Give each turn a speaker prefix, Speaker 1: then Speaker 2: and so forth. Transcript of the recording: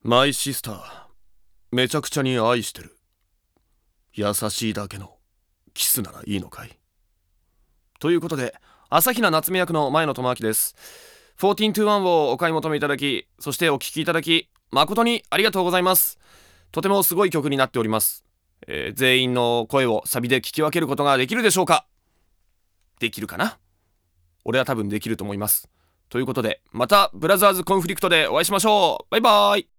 Speaker 1: マイシスター、めちゃくちゃに愛してる。優しいだけのキスならいいのかい。ということで、朝比奈夏目役の前野智明です。1421をお買い求めいただき、そしてお聴きいただき、誠にありがとうございます。とてもすごい曲になっております。全員の声をサビで聞き分けることができるでしょうか。できるかな。俺は多分できると思います。ということで、またブラザーズコンフリクトでお会いしましょう。バイバーイ。